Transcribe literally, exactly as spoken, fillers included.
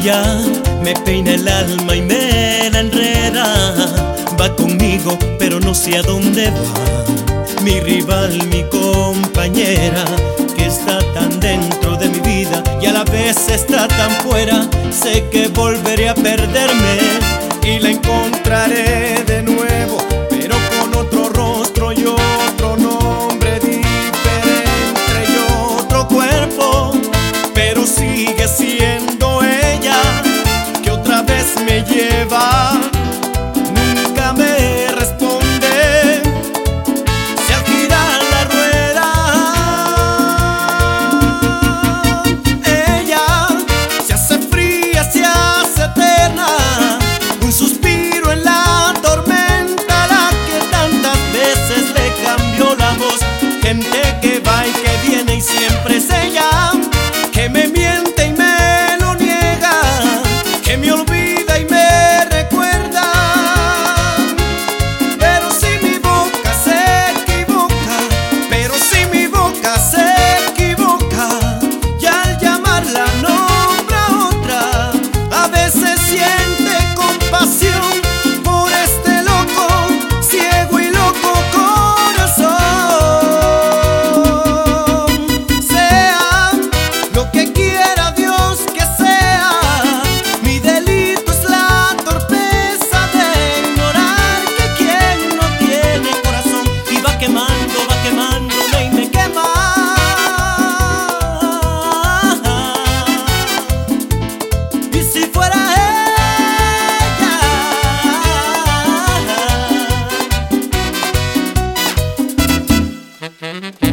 Ella me peina el alma y me la enreda. Va conmigo pero no sé a dónde va. Mi rival, mi compañera, que está tan dentro de mi vida y a la vez está tan fuera. Sé que volveré a perderme y la encontraré de nuevo, pero con otro rostro y otro nombre diferente y otro cuerpo. Pero sigue siendo ella que otra vez me lleva. Nunca me responde si al girar la rueda ella se hace fría, se hace eterna. Un suspiro en la tormenta, la que tantas veces le cambió la voz. Gente que va y que viene y siempre es ella, que me miente y me lo niega, que me olvida y me recuerda. Pero si mi boca se equivoca, pero si mi boca se equivoca, y al llamarla nombra otra, a veces siente compasión por este loco, ciego y loco corazón. Sea lo que quiera Dios que sea, mi delito es la torpeza de ignorar que quien no tiene corazón y va quemando, va quemándome y me quema. Y si fuera ella